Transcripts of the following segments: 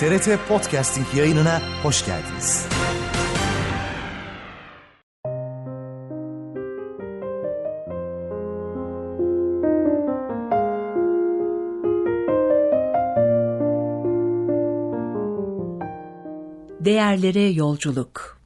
TRT Podcasting yayınına hoş geldiniz. Değerlere yolculuk.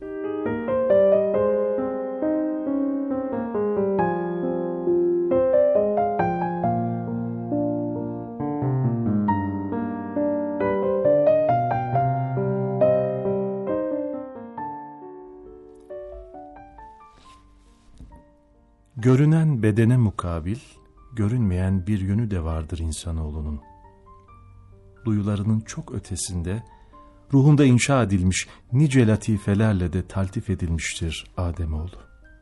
Görünen bedene mukabil, görünmeyen bir yönü de vardır insanoğlunun. Duyularının çok ötesinde, ruhunda inşa edilmiş nice latifelerle de taltif edilmiştir Ademoğlu.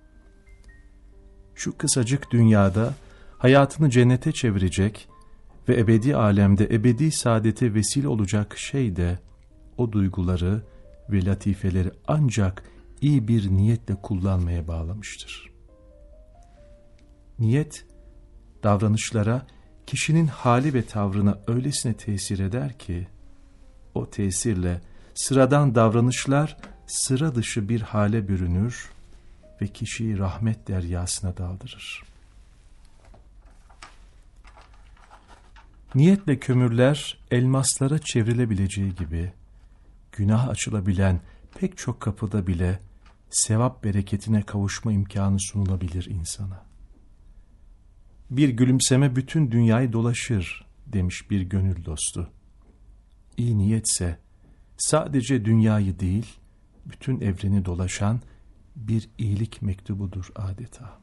Şu kısacık dünyada hayatını cennete çevirecek ve ebedi alemde ebedi saadete vesile olacak şey de o duyguları ve latifeleri ancak iyi bir niyetle kullanmaya bağlamıştır. Niyet, davranışlara, kişinin hali ve tavrına öylesine tesir eder ki, o tesirle sıradan davranışlar sıra dışı bir hale bürünür ve kişiyi rahmet deryasına daldırır. Niyetle kömürler elmaslara çevrilebileceği gibi, günah açılabilen pek çok kapıda bile sevap bereketine kavuşma imkanı sunulabilir insana. Bir gülümseme bütün dünyayı dolaşır demiş bir gönül dostu. İyi niyetse sadece dünyayı değil, bütün evreni dolaşan bir iyilik mektubudur adeta.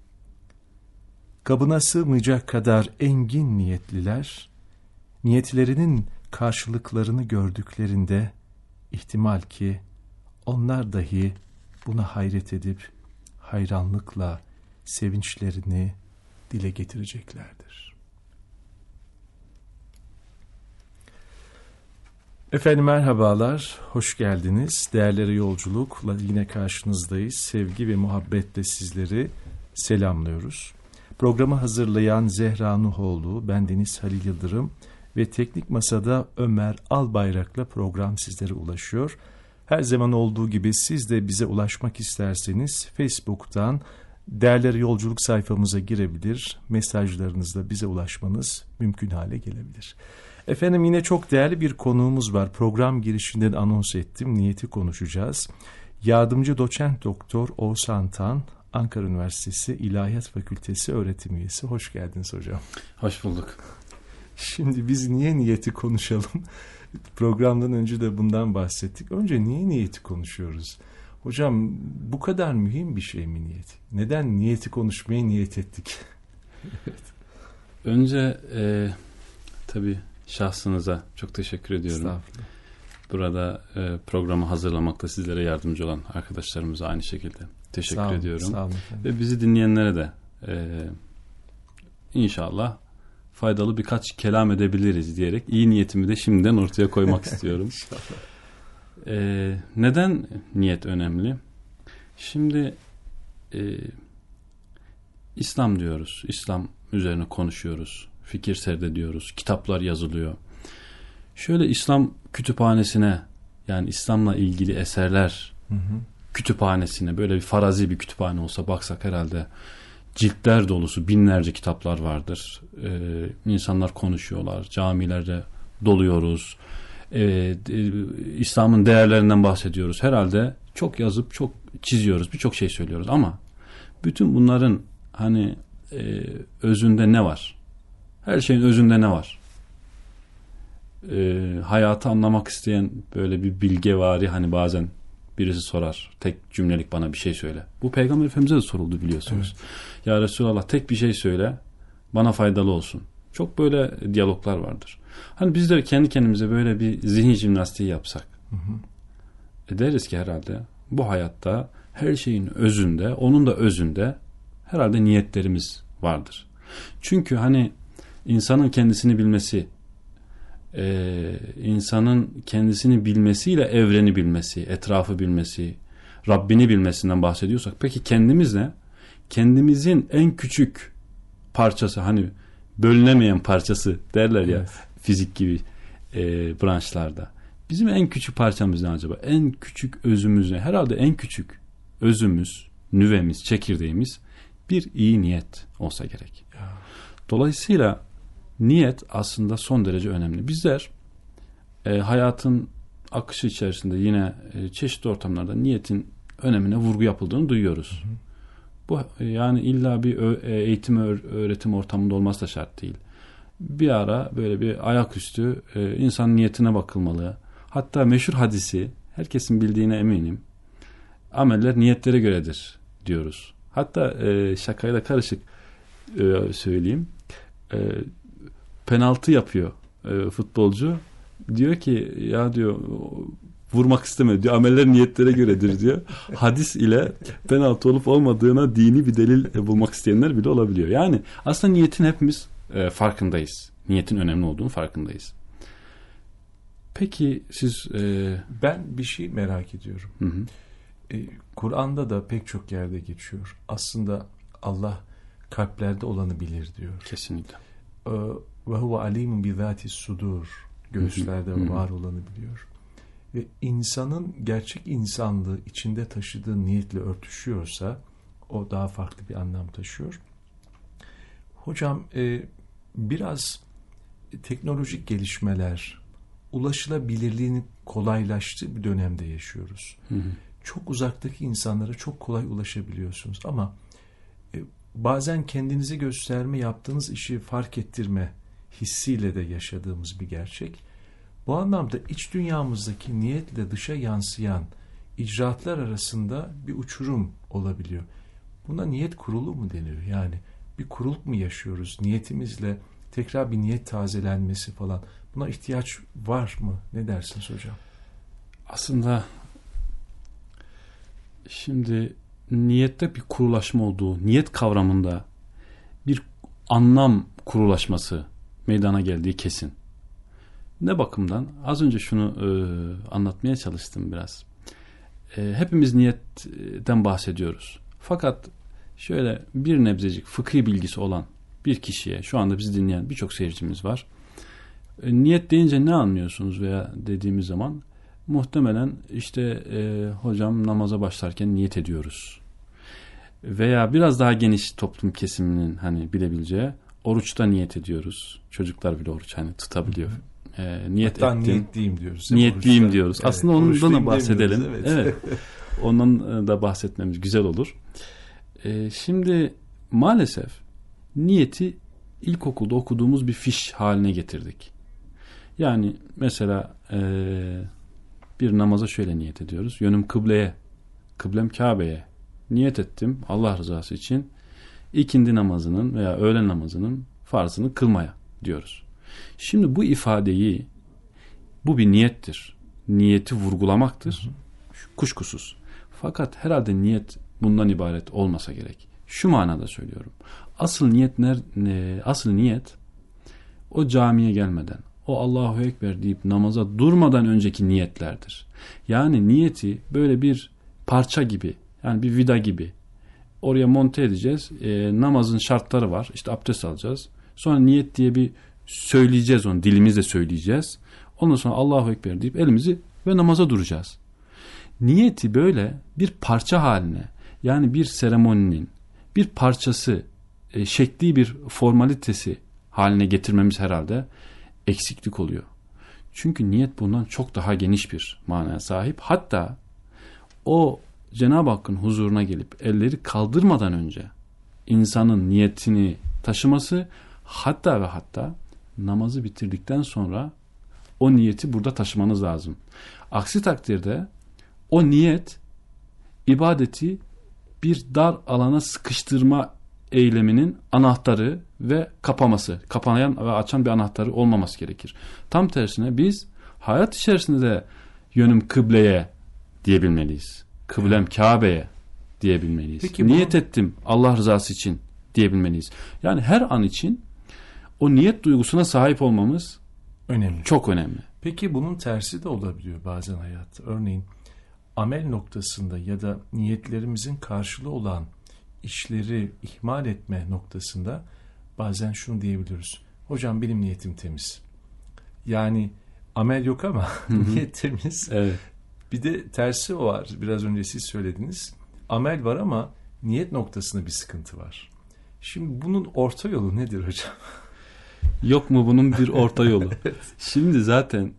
Kabına sığmayacak kadar engin niyetliler, niyetlerinin karşılıklarını gördüklerinde ihtimal ki onlar dahi buna hayret edip hayranlıkla sevinçlerini dile getireceklerdir. Efendim merhabalar, hoş geldiniz. Değerlere yolculukla yine karşınızdayız. Sevgi ve muhabbetle sizleri selamlıyoruz. Programı hazırlayan Zehra Nuhoğlu, ben Deniz Halil Yıldırım ve Teknik Masa'da Ömer Albayrak'la program sizlere ulaşıyor. Her zaman olduğu gibi siz de bize ulaşmak isterseniz Facebook'tan Değerlere Yolculuk sayfamıza girebilir, mesajlarınızla bize ulaşmanız mümkün hale gelebilir. Efendim yine çok değerli bir konuğumuz var. Program girişinden anons ettim, niyeti konuşacağız. Yardımcı Doçent Doktor Oğuzhan Tan, Ankara Üniversitesi İlahiyat Fakültesi öğretim üyesi. Hoş geldiniz hocam. Hoş bulduk. Şimdi biz niye niyeti konuşalım? Programdan önce de bundan bahsettik. Önce niye niyeti konuşuyoruz? Hocam bu kadar mühim bir şey mi niyet? Neden niyeti konuşmaya niyet ettik? Evet. Önce tabii şahsınıza çok teşekkür ediyorum. Estağfurullah. Burada programı hazırlamakta sizlere yardımcı olan arkadaşlarımıza aynı şekilde teşekkür ediyorum. Sağ olun. Ve bizi dinleyenlere de inşallah faydalı birkaç kelam edebiliriz diyerek iyi niyetimi de şimdiden ortaya koymak istiyorum. İnşallah. Neden niyet önemli? Şimdi İslam diyoruz. İslam üzerine konuşuyoruz. Fikir serdediyoruz. Kitaplar yazılıyor. Şöyle İslam kütüphanesine, yani İslam'la ilgili eserler kütüphanesine, böyle bir farazi bir kütüphane olsa baksak herhalde ciltler dolusu binlerce kitaplar vardır. İnsanlar konuşuyorlar. Camilerde doluyoruz. İslam'ın değerlerinden bahsediyoruz. Herhalde çok yazıp çok çiziyoruz. Birçok şey söylüyoruz ama bütün bunların hani özünde ne var? Her şeyin özünde ne var? Hayatı anlamak isteyen böyle bir bilgevari, hani bazen birisi sorar. Tek cümlelik bana bir şey söyle. Bu Peygamber Efendimiz'e de soruldu biliyorsunuz. Evet. Ya Resulallah tek bir şey söyle, bana faydalı olsun. Çok böyle diyaloglar vardır. Hani biz de kendi kendimize böyle bir zihin jimnastiği yapsak. Deriz ki herhalde bu hayatta her şeyin özünde, onun da özünde herhalde niyetlerimiz vardır. Çünkü hani insanın kendisini bilmesi, insanın kendisini bilmesiyle evreni bilmesi, etrafı bilmesi, Rabbini bilmesinden bahsediyorsak, peki kendimiz ne? Kendimizin en küçük parçası, hani bölünemeyen parçası derler ya, evet, fizik gibi branşlarda. Bizim en küçük parçamız ne acaba? En küçük özümüz ne? Herhalde en küçük özümüz, nüvemiz, çekirdeğimiz bir iyi niyet olsa gerek. Dolayısıyla niyet aslında son derece önemli. Bizler hayatın akışı içerisinde yine çeşitli ortamlarda niyetin önemine vurgu yapıldığını duyuyoruz. Hı hı. Bu yani illa bir eğitim öğretim ortamında olması da şart değil. Bir ara böyle bir ayaküstü insan niyetine bakılmalı. Hatta meşhur hadisi herkesin bildiğine eminim. Ameller niyetlere göredir diyoruz. Hatta şakayla karışık söyleyeyim. Penaltı yapıyor futbolcu. Diyor ki ya diyor vurmak istemedi diyor. Ameller niyetlere göredir diyor. Hadis ile penaltı olup olmadığına dini bir delil bulmak isteyenler bile olabiliyor. Yani aslında niyetin hepimiz farkındayız. Niyetin önemli olduğunu farkındayız. Peki siz... Ben bir şey merak ediyorum. Hı hı. Kur'an'da da pek çok yerde geçiyor. Aslında Allah kalplerde olanı bilir diyor. Kesinlikle. Ve huve alimun bi zâtis sudur. Göğüslerde var olanı biliyor. Ve insanın gerçek insanlığı içinde taşıdığı niyetle örtüşüyorsa o daha farklı bir anlam taşıyor. Hocam biraz teknolojik gelişmeler, ulaşılabilirliğinin kolaylaştığı bir dönemde yaşıyoruz. Hı hı. Çok uzaktaki insanlara çok kolay ulaşabiliyorsunuz ama bazen kendinizi gösterme, yaptığınız işi fark ettirme hissiyle de yaşadığımız bir gerçek. Bu anlamda iç dünyamızdaki niyetle dışa yansıyan icraatlar arasında bir uçurum olabiliyor. Buna niyet kurulu mu deniyor? Yani bir kuruluk mu yaşıyoruz? Niyetimizle tekrar bir niyet tazelenmesi falan. Buna ihtiyaç var mı? Ne dersiniz hocam? Aslında şimdi niyette bir kurulaşma olduğu, niyet kavramında bir anlam kurulaşması meydana geldiği kesin. Ne bakımdan? Az önce şunu anlatmaya çalıştım biraz. Hepimiz niyetten bahsediyoruz. Fakat şöyle bir nebzecik fıkhi bilgisi olan bir kişiye, şu anda bizi dinleyen birçok seyircimiz var. Niyet deyince ne anlıyorsunuz veya dediğimiz zaman muhtemelen işte hocam namaza başlarken niyet ediyoruz. Veya biraz daha geniş toplum kesiminin hani bilebileceği oruçta niyet ediyoruz. Çocuklar bile oruç hani tutabiliyor. Niyet hatta ettim. Niyetliyim diyoruz. Niyetliyim oruçta diyoruz. Evet, aslında ondan da bahsedelim. Evet. Ondan da bahsetmemiz güzel olur. Şimdi maalesef niyeti ilkokulda okuduğumuz bir fiş haline getirdik. Yani mesela bir namaza şöyle niyet ediyoruz. Yönüm kıbleye, kıblem Kabe'ye. Niyet ettim Allah rızası için ikindi namazının veya öğlen namazının farzını kılmaya diyoruz. Şimdi bu ifadeyi, bu bir niyettir. Niyeti vurgulamaktır. Kuşkusuz. Fakat herhalde niyet bundan ibaret olmasa gerek. Şu manada söylüyorum. Asıl niyet o camiye gelmeden, o Allahu Ekber deyip namaza durmadan önceki niyetlerdir. Yani niyeti böyle bir parça gibi, yani bir vida gibi oraya monte edeceğiz. Namazın şartları var. İşte abdest alacağız. Sonra niyet diye bir söyleyeceğiz onu. Dilimizle söyleyeceğiz. Ondan sonra Allahu Ekber deyip elimizi ve namaza duracağız. Niyeti böyle bir parça haline, yani bir seremoninin bir parçası, şekli bir formalitesi haline getirmemiz herhalde eksiklik oluyor. Çünkü niyet bundan çok daha geniş bir manaya sahip. Hatta o Cenab-ı Hakk'ın huzuruna gelip elleri kaldırmadan önce insanın niyetini taşıması, hatta ve hatta namazı bitirdikten sonra o niyeti burada taşımanız lazım. Aksi takdirde o niyet ibadeti bir dar alana sıkıştırma eyleminin anahtarı ve kapaması, kapayan ve açan bir anahtarı olmaması gerekir. Tam tersine biz hayat içerisinde de yönüm kıbleye diyebilmeliyiz. Kıblem Kabe'ye diyebilmeliyiz. Peki niyet ettim Allah rızası için diyebilmeliyiz. Yani her an için o niyet duygusuna sahip olmamız önemli. Çok önemli. Peki bunun tersi de olabiliyor bazen hayatta. Örneğin amel noktasında ya da niyetlerimizin karşılığı olan işleri ihmal etme noktasında bazen şunu diyebiliyoruz. Hocam benim niyetim temiz. Yani amel yok ama niyet temiz. Evet. Bir de tersi o var. Biraz önce siz söylediniz. Amel var ama niyet noktasında bir sıkıntı var. Şimdi bunun orta yolu nedir hocam? Yok mu bunun bir orta yolu? Evet. Şimdi zaten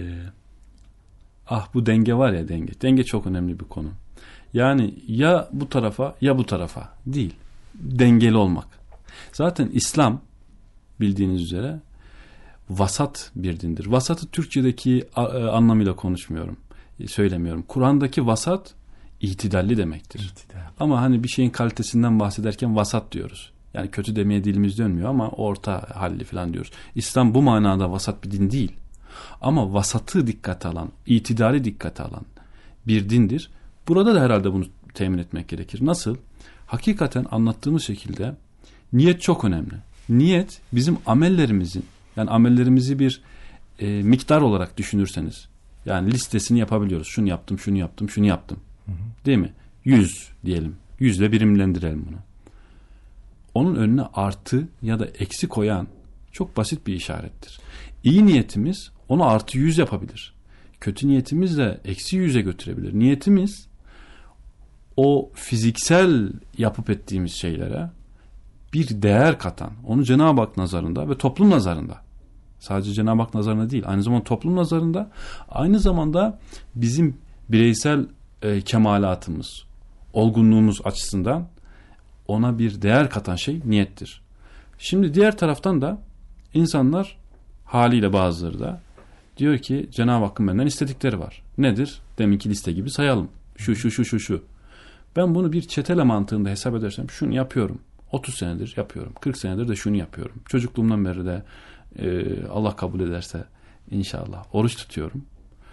bu denge var ya, denge. Denge çok önemli bir konu. Yani ya bu tarafa ya bu tarafa değil. Dengeli olmak. Zaten İslam bildiğiniz üzere vasat bir dindir. Vasatı Türkçedeki anlamıyla söylemiyorum. Kur'an'daki vasat itidalli demektir. İtidal. Ama hani bir şeyin kalitesinden bahsederken vasat diyoruz. Yani kötü demeye dilimiz dönmüyor ama orta halli falan diyoruz. İslam bu manada vasat bir din değil. Ama vasatı dikkate alan, itidali dikkate alan bir dindir. Burada da herhalde bunu temin etmek gerekir. Nasıl? Hakikaten anlattığımız şekilde niyet çok önemli. Niyet bizim amellerimizin, yani amellerimizi bir miktar olarak düşünürseniz, yani listesini yapabiliyoruz. Şunu yaptım, şunu yaptım, şunu yaptım. Değil mi? 100 diyelim. 100 ile birimlendirelim bunu. Onun önüne artı ya da eksi koyan çok basit bir işarettir. İyi niyetimiz onu artı 100 yapabilir. Kötü niyetimiz de eksi 100'e götürebilir. Niyetimiz o fiziksel yapıp ettiğimiz şeylere bir değer katan, onu Cenab-ı Hak nazarında ve toplum nazarında, sadece Cenab-ı Hak nazarında değil, aynı zamanda toplum nazarında, aynı zamanda bizim bireysel kemalatımız, olgunluğumuz açısından ona bir değer katan şey niyettir. Şimdi diğer taraftan da insanlar haliyle bazıları da diyor ki Cenab-ı Hakk'ın benden istedikleri var. Nedir? Deminki liste gibi sayalım. Şu. Ben bunu bir çetele mantığında hesap edersem şunu yapıyorum. 30 senedir yapıyorum. 40 senedir de şunu yapıyorum. Çocukluğumdan beri de Allah kabul ederse inşallah oruç tutuyorum.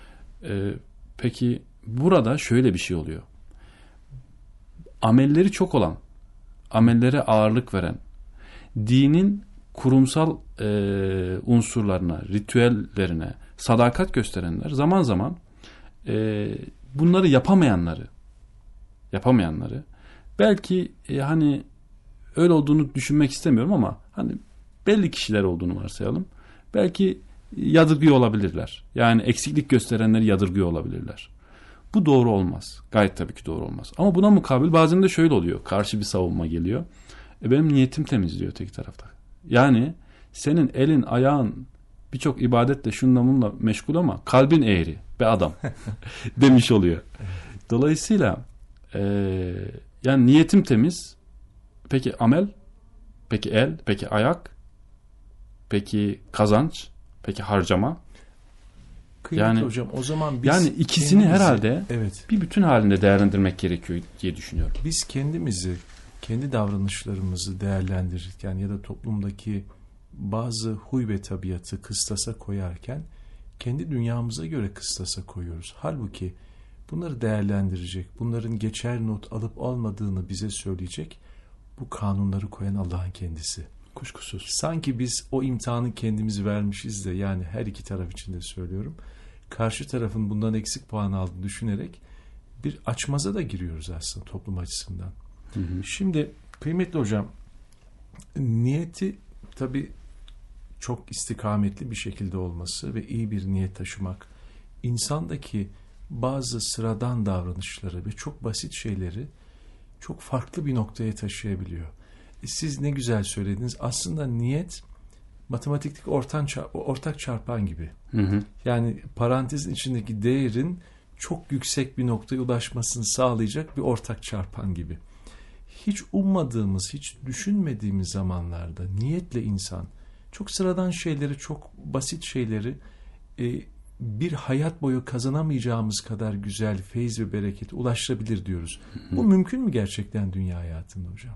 Peki burada şöyle bir şey oluyor. Amelleri çok olan, amellere ağırlık veren, dinin kurumsal unsurlarına, ritüellerine sadakat gösterenler zaman zaman bunları yapamayanları belki hani öyle olduğunu düşünmek istemiyorum ama hani belli kişiler olduğunu varsayalım. Belki yadırgıyor olabilirler. Yani eksiklik gösterenleri yadırgıyor olabilirler. Bu doğru olmaz. Gayet tabii ki doğru olmaz. Ama buna mukabil bazen de şöyle oluyor. Karşı bir savunma geliyor. Benim niyetim temiz diyor tek tarafta. Yani senin elin ayağın birçok ibadetle şununla bununla meşgul ama kalbin eğri be adam demiş oluyor. Dolayısıyla yani niyetim temiz. Peki amel? Peki el? Peki ayak? Peki kazanç? Peki harcama? Kıymetli yani hocam, o zaman biz yani ikisini herhalde bir bütün halinde değerlendirmek gerekiyor diye düşünüyorum. Biz kendimizi, kendi davranışlarımızı değerlendirirken ya da toplumdaki bazı huy ve tabiatı kıstasa koyarken kendi dünyamıza göre kıstasa koyuyoruz. Halbuki bunları değerlendirecek, bunların geçer not alıp almadığını bize söyleyecek bu kanunları koyan Allah'ın kendisi. Kuşkusuz. Sanki biz o imtihanı kendimiz vermişiz de, yani her iki taraf için de söylüyorum. Karşı tarafın bundan eksik puan aldığını düşünerek bir açmaza da giriyoruz aslında toplum açısından. Hı hı. Şimdi kıymetli hocam, niyeti tabii çok istikametli bir şekilde olması ve iyi bir niyet taşımak, insandaki bazı sıradan davranışları ve çok basit şeyleri çok farklı bir noktaya taşıyabiliyor. Siz ne güzel söylediniz. Aslında niyet matematikteki ortak çarpan gibi. Hı hı. Yani parantezin içindeki değerin çok yüksek bir noktaya ulaşmasını sağlayacak bir ortak çarpan gibi. Hiç ummadığımız, hiç düşünmediğimiz zamanlarda niyetle insan çok sıradan şeyleri, çok basit şeyleri bir hayat boyu kazanamayacağımız kadar güzel feyz ve berekete ulaşabilir diyoruz. Hı. Bu mümkün mü gerçekten dünya hayatında hocam?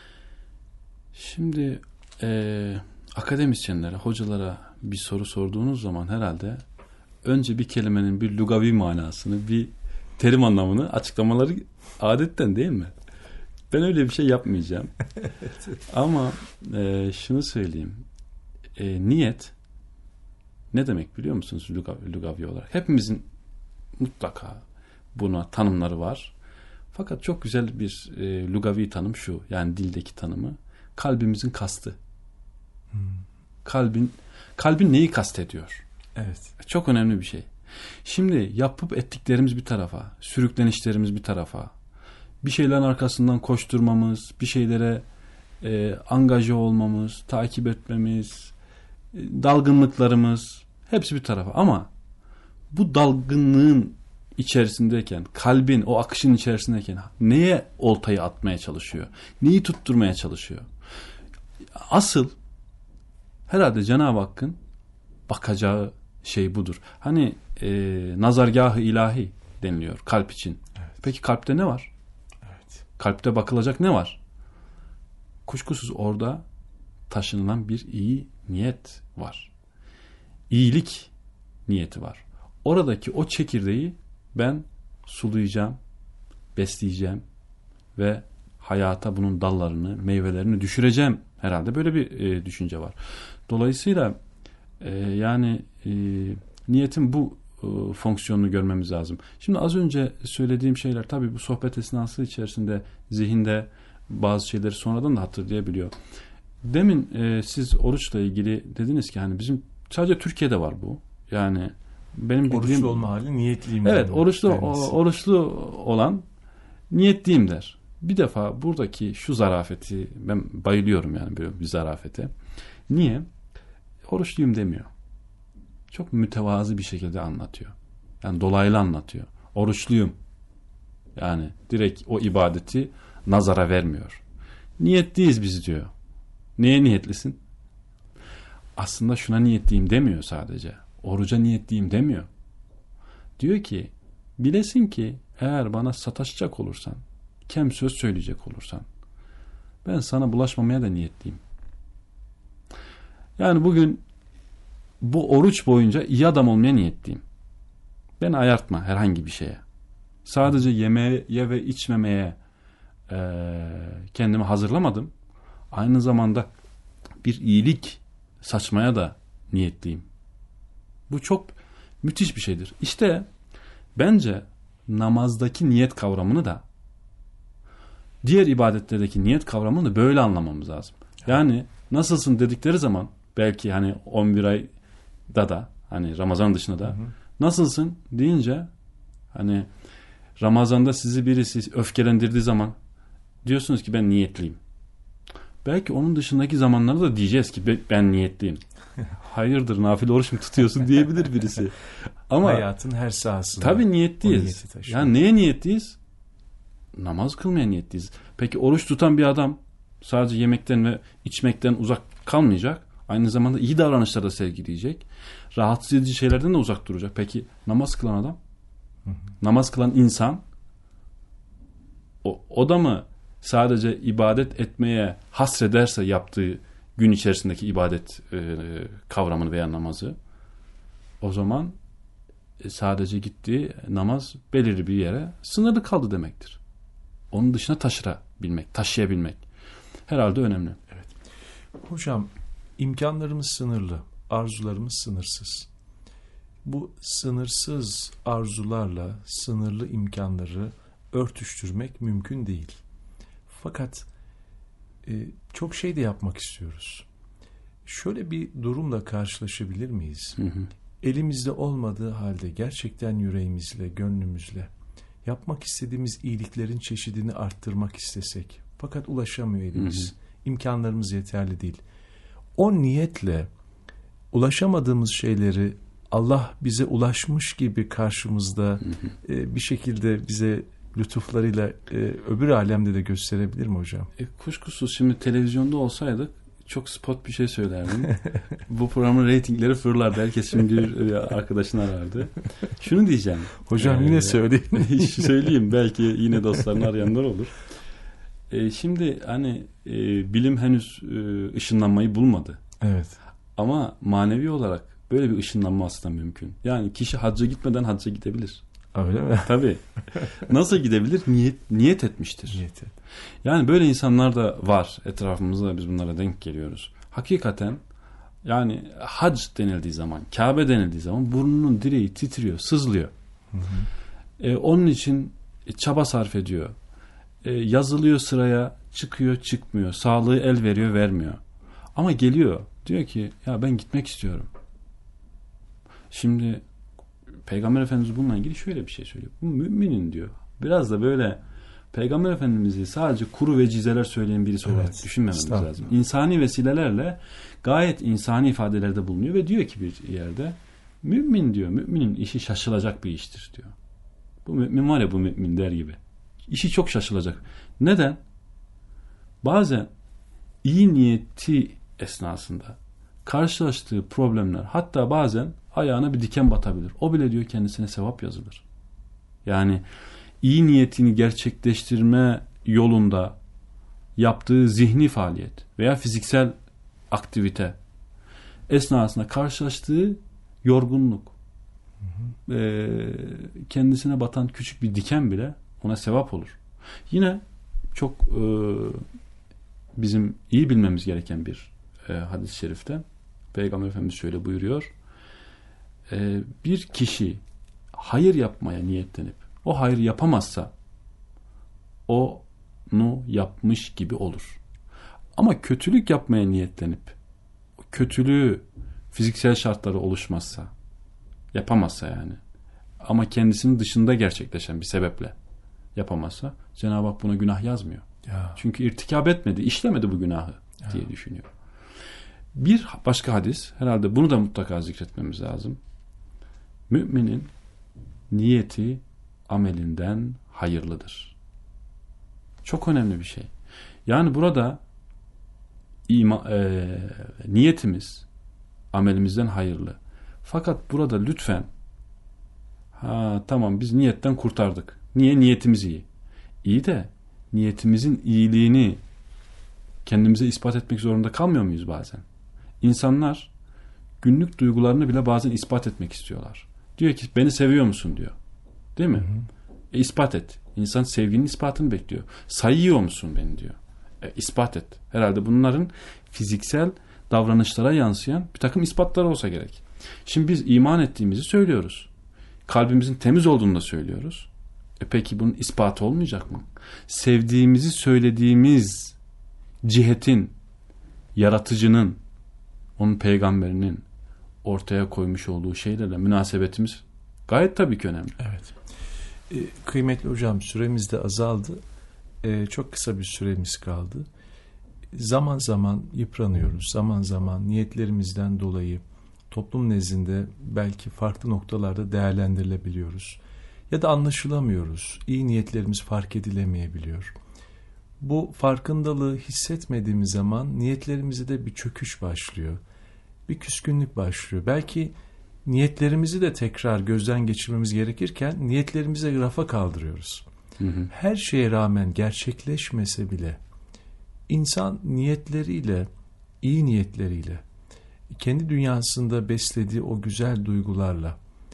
Şimdi akademisyenlere, hocalara bir soru sorduğunuz zaman herhalde önce bir kelimenin bir lugavi manasını, bir terim anlamını açıklamaları adetten, değil mi? Ben öyle bir şey yapmayacağım. Ama şunu söyleyeyim. Niyet ne demek biliyor musunuz lugavi olarak? Hepimizin mutlaka buna tanımları var. Fakat çok güzel bir lugavi tanım şu. Yani dildeki tanımı. Kalbimizin kastı. Kalbin neyi kastediyor? Evet. Çok önemli bir şey. Şimdi yapıp ettiklerimiz bir tarafa, sürüklenişlerimiz bir tarafa, bir şeylerin arkasından koşturmamız, bir şeylere angaje olmamız, takip etmemiz, dalgınlıklarımız hepsi bir tarafa. Ama bu dalgınlığın içerisindeyken, kalbin o akışın içerisindeyken neye oltayı atmaya çalışıyor? Neyi tutturmaya çalışıyor? Asıl herhalde Cenab-ı Hakk'ın bakacağı şey budur. Hani nazargâh-ı ilahi deniliyor kalp için. Evet. Peki kalpte ne var? Evet. Kalpte bakılacak ne var? Kuşkusuz orada taşınılan bir iyi niyet var. İyilik niyeti var. Oradaki o çekirdeği ben sulayacağım, besleyeceğim ve hayata bunun dallarını, meyvelerini düşüreceğim. Herhalde böyle bir düşünce var. Dolayısıyla niyetin bu fonksiyonunu görmemiz lazım. Şimdi az önce söylediğim şeyler tabii bu sohbet esnası içerisinde zihinde bazı şeyleri sonradan da hatırlayabiliyor. Demin siz oruçla ilgili dediniz ki hani bizim sadece Türkiye'de var bu. Yani benim oruçlu dediğim olma hali niyetliyim. Evet, oruçlu olan niyetliyim der. Bir defa buradaki şu zarafeti ben bayılıyorum yani böyle bir zarafete. Niye? Oruçluyum demiyor. Çok mütevazı bir şekilde anlatıyor. Yani dolaylı anlatıyor. Oruçluyum. Yani direkt o ibadeti nazara vermiyor. Niyetliyiz biz diyor. Neye niyetlisin? Aslında şuna niyetliyim demiyor sadece. Oruca niyetliyim demiyor. Diyor ki bilesin ki eğer bana sataşacak olursan, kem söz söyleyecek olursan ben sana bulaşmamaya da niyetliyim. Yani bugün bu oruç boyunca iyi adam olmaya niyetliyim. Beni ayartma herhangi bir şeye. Sadece yemeye ve içmemeye kendimi hazırlamadım. Aynı zamanda bir iyilik saçmaya da niyetliyim. Bu çok müthiş bir şeydir. İşte bence namazdaki niyet kavramını da diğer ibadetlerdeki niyet kavramını da böyle anlamamız lazım. Yani nasılsın dedikleri zaman belki hani 11 ayda da hani Ramazan dışında da nasılsın deyince hani Ramazan'da sizi birisi öfkelendirdiği zaman diyorsunuz ki ben niyetliyim. Belki onun dışındaki zamanlarda da diyeceğiz ki ben niyetliyim. Hayırdır nafile oruç mu tutuyorsun diyebilir birisi. Ama hayatın her sahasında. Tabii niyetliyiz. Yani neye niyetliyiz? Namaz kılmaya niyetliyiz. Peki oruç tutan bir adam sadece yemekten ve içmekten uzak kalmayacak. Aynı zamanda iyi davranışlara sergileyecek. Rahatsız edici şeylerden de uzak duracak. Peki namaz kılan adam? Namaz kılan insan o da mı sadece ibadet etmeye hasrederse yaptığı gün içerisindeki ibadet kavramını veya namazı, o zaman sadece gittiği namaz belirli bir yere sınırlı kaldı demektir. Onun dışına taşıyabilmek herhalde önemli. Evet. Hocam, imkanlarımız sınırlı, arzularımız sınırsız. Bu sınırsız arzularla sınırlı imkanları örtüştürmek mümkün değil. Fakat çok şey de yapmak istiyoruz. Şöyle bir durumla karşılaşabilir miyiz? Elimizde olmadığı halde gerçekten yüreğimizle, gönlümüzle yapmak istediğimiz iyiliklerin çeşidini arttırmak istesek, fakat ulaşamıyor elimiz. İmkanlarımız yeterli değil. O niyetle ulaşamadığımız şeyleri Allah bize ulaşmış gibi karşımızda bir şekilde bize lütuflarıyla öbür alemde de gösterebilir mi hocam? Kuşkusuz şimdi televizyonda olsaydık çok spot bir şey söylerdim. Bu programın reytingleri fırlardı. Herkes şimdi bir arkadaşını arardı. Şunu diyeceğim. Hocam yine söyleyeyim. Söyleyeyim. Belki yine dostlarını arayanlar olur. Şimdi hani bilim henüz ışınlanmayı bulmadı. Evet. Ama manevi olarak böyle bir ışınlanma aslında mümkün. Yani kişi hacca gitmeden hacca gidebilir. Öyle mi? Tabii. Nasıl gidebilir? Niyet etmiştir. Niyet et. Yani böyle insanlar da var etrafımızda, biz bunlara denk geliyoruz. Hakikaten yani hac denildiği zaman, Kabe denildiği zaman burnunun direği titriyor, sızlıyor. Onun için çaba sarf ediyor. Yazılıyor sıraya, çıkıyor, çıkmıyor. Sağlığı el veriyor, vermiyor. Ama geliyor, diyor ki ya ben gitmek istiyorum. Şimdi Peygamber Efendimiz bununla ilgili şöyle bir şey söylüyor. Bu müminin diyor. Biraz da böyle Peygamber Efendimiz'i sadece kuru vecizeler söyleyen birisi olarak düşünmememiz lazım. İnsani vesilelerle gayet insani ifadelerde bulunuyor ve diyor ki bir yerde mümin diyor. Müminin işi şaşılacak bir iştir diyor. Bu mümin var ya, bu mümin der gibi. İşi çok şaşılacak. Neden? Bazen iyi niyeti esnasında karşılaştığı problemler, hatta bazen ayağına bir diken batabilir. O bile diyor kendisine sevap yazılır. Yani iyi niyetini gerçekleştirme yolunda yaptığı zihni faaliyet veya fiziksel aktivite esnasında karşılaştığı yorgunluk, kendisine batan küçük bir diken bile ona sevap olur. Yine çok bizim iyi bilmemiz gereken bir hadis-i şerifte Peygamber Efendimiz şöyle buyuruyor. Bir kişi hayır yapmaya niyetlenip o hayır yapamazsa onu yapmış gibi olur. Ama kötülük yapmaya niyetlenip kötülüğü fiziksel şartları oluşmazsa, yapamazsa yani, ama kendisinin dışında gerçekleşen bir sebeple yapamazsa, Cenab-ı Hak buna günah yazmıyor. Ya. Çünkü irtikab etmedi, işlemedi bu günahı diye düşünüyor. Bir başka hadis, herhalde bunu da mutlaka zikretmemiz lazım. Müminin niyeti amelinden hayırlıdır. Çok önemli bir şey. Yani burada niyetimiz amelimizden hayırlı. Fakat burada lütfen tamam biz niyetten kurtardık. Niye? Niyetimiz iyi. İyi de niyetimizin iyiliğini kendimize ispat etmek zorunda kalmıyor muyuz bazen? İnsanlar günlük duygularını bile bazen ispat etmek istiyorlar. Diyor ki beni seviyor musun diyor. Değil mi? Hı hı. İspat et. İnsan sevginin ispatını bekliyor. Sayıyor musun beni diyor. İspat et. Herhalde bunların fiziksel davranışlara yansıyan bir takım ispatları olsa gerek. Şimdi biz iman ettiğimizi söylüyoruz. Kalbimizin temiz olduğunu da söylüyoruz. Peki bunun ispatı olmayacak mı? Sevdiğimizi söylediğimiz cihetin, yaratıcının, onun peygamberinin ortaya koymuş olduğu şeylerle münasebetimiz gayet tabii ki önemli. Evet. Kıymetli hocam, süremiz de azaldı. Çok kısa bir süremiz kaldı. Zaman zaman yıpranıyoruz. Zaman zaman niyetlerimizden dolayı toplum nezdinde belki farklı noktalarda değerlendirilebiliyoruz. Ya da anlaşılamıyoruz. İyi niyetlerimiz fark edilemeyebiliyor. Bu farkındalığı hissetmediğimiz zaman niyetlerimize de bir çöküş başlıyor. Bir küskünlük başlıyor. Belki niyetlerimizi de tekrar gözden geçirmemiz gerekirken niyetlerimizi rafa kaldırıyoruz. Hı hı. Her şeye rağmen gerçekleşmese bile insan niyetleriyle, iyi niyetleriyle, kendi dünyasında beslediği o güzel duygularla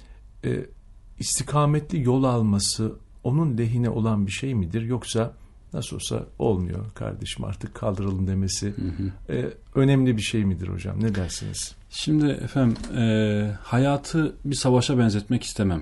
istikametli yol alması onun lehine olan bir şey midir? Yoksa nasıl olsa olmuyor kardeşim artık kaldıralım demesi önemli bir şey midir hocam? Ne dersiniz? Şimdi efendim hayatı bir savaşa benzetmek istemem.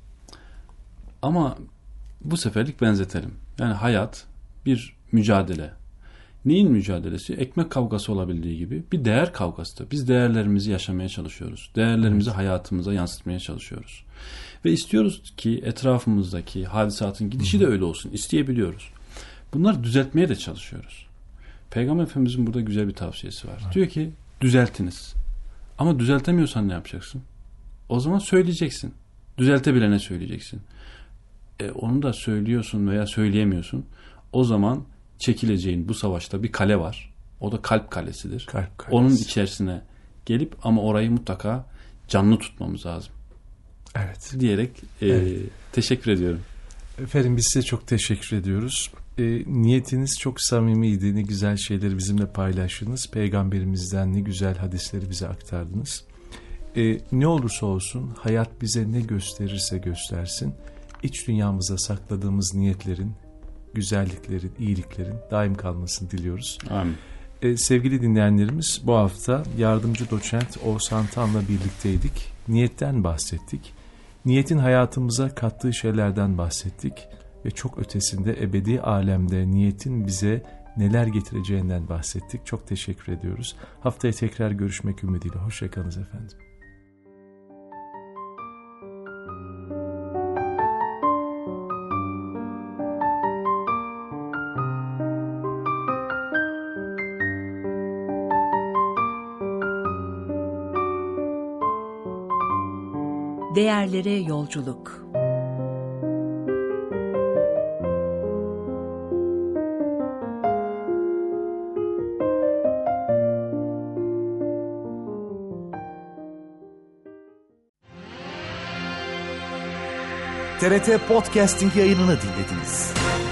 Ama bu seferlik benzetelim. Yani hayat bir mücadele. Neyin mücadelesi? Ekmek kavgası olabildiği gibi bir değer kavgası da. Biz değerlerimizi yaşamaya çalışıyoruz. Değerlerimizi hayatımıza yansıtmaya çalışıyoruz. Ve istiyoruz ki etrafımızdaki hadisatın gidişi de öyle olsun. İsteyebiliyoruz. Bunları düzeltmeye de çalışıyoruz. Peygamber Efendimizin burada güzel bir tavsiyesi var. Diyor ki düzeltiniz. Ama düzeltemiyorsan ne yapacaksın? O zaman söyleyeceksin. Düzeltebilene söyleyeceksin. Onu da söylüyorsun veya söyleyemiyorsun. O zaman çekileceğin bu savaşta bir kale var. O da kalp kalesidir. Kalp kalesi. Onun içerisine gelip ama orayı mutlaka canlı tutmamız lazım. Evet. Diyerek teşekkür ediyorum. Efendim biz size çok teşekkür ediyoruz. Niyetiniz çok samimiydi. Ne güzel şeyleri bizimle paylaştınız. Peygamberimizden ne güzel hadisleri bize aktardınız. Ne olursa olsun hayat bize ne gösterirse göstersin. İç dünyamıza sakladığımız niyetlerin, güzelliklerin, iyiliklerin daim kalmasını diliyoruz. Amin. Sevgili dinleyenlerimiz, bu hafta yardımcı doçent Oğuzhan Tan'la birlikteydik. Niyetten bahsettik. Niyetin hayatımıza kattığı şeylerden bahsettik. Ve çok ötesinde ebedi alemde niyetin bize neler getireceğinden bahsettik. Çok teşekkür ediyoruz. Haftaya tekrar görüşmek ümidiyle. Hoşça kalınız efendim. Değerlere yolculuk. TRT Podcasting yayınını dinlediniz.